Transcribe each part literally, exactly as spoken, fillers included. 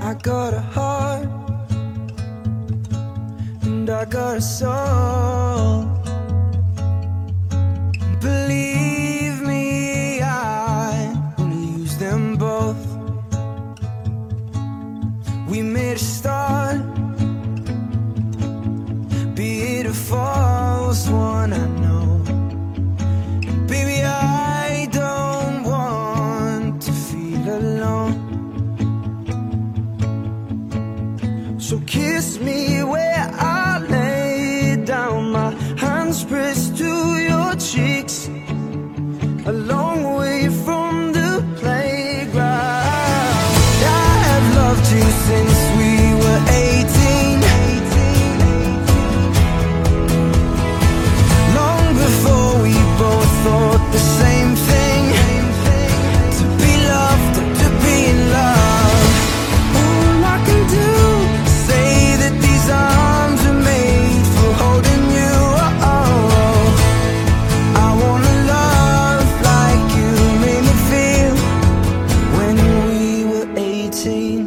I got a heart and I got a soul. Believe me, I wanna use them both. We made a start, be it a false one, I know. Baby, I don't want to feel alone. So kiss me where I lay down, my hands pressed to your cheeks, a long way from the playground. I have loved you since we were eighteen, long before we both thought the same thing, to be loved and to be in love. All I can do is say that these arms are made for holding you. Oh, I wanna love like you made me feel when we were eighteen.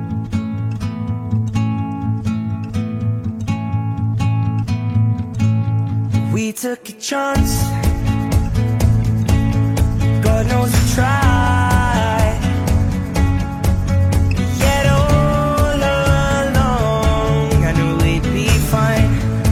We took a chance, God knows we tried. Yet all along I knew we'd be fine.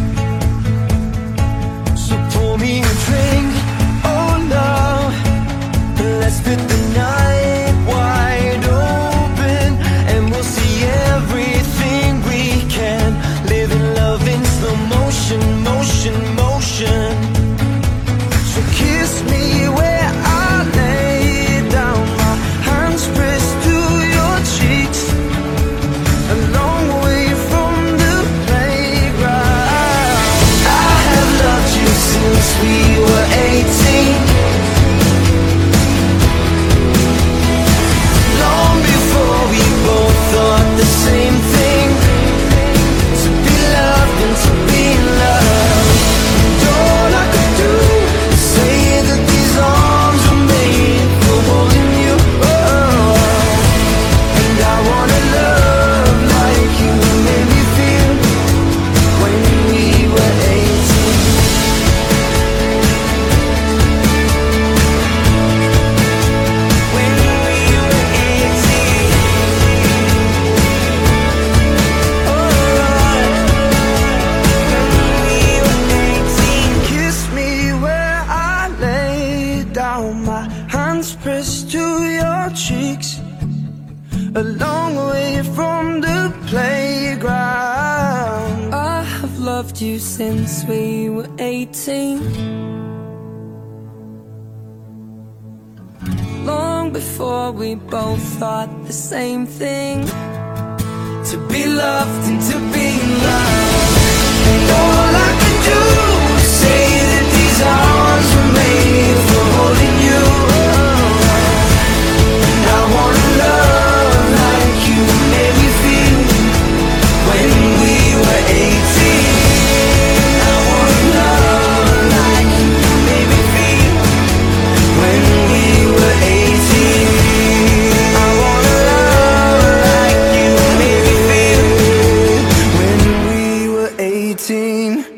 So pour me a drink, oh love, let's split the night wide open, and we'll see everything we can. Live in love in slow motion, motion, motion. So kiss me where I lay down, my hands pressed to your cheeks, a long way from the playground. I have loved you since we were eighteen, long before we both thought the same thing, to be loved and to be in love. And all I could do is say that these arms were made for holding you. Oh, and I wanna love like you made me feel when we were eighteen. When we were eighteen. Oh, when we were eighteen. Kiss me where I lay down, my hands pressed to your cheeks, a long way from the playground. I have loved you since we were eighteen, long before we both thought the same thing, to be loved and to be in love. And all I could do is say that these arms were made for holding you. And I wanna love like you made me feel when we were eighteen. I wanna love like you made me feel when we were eighteen. I wanna love like you made me feel when we were eighteen.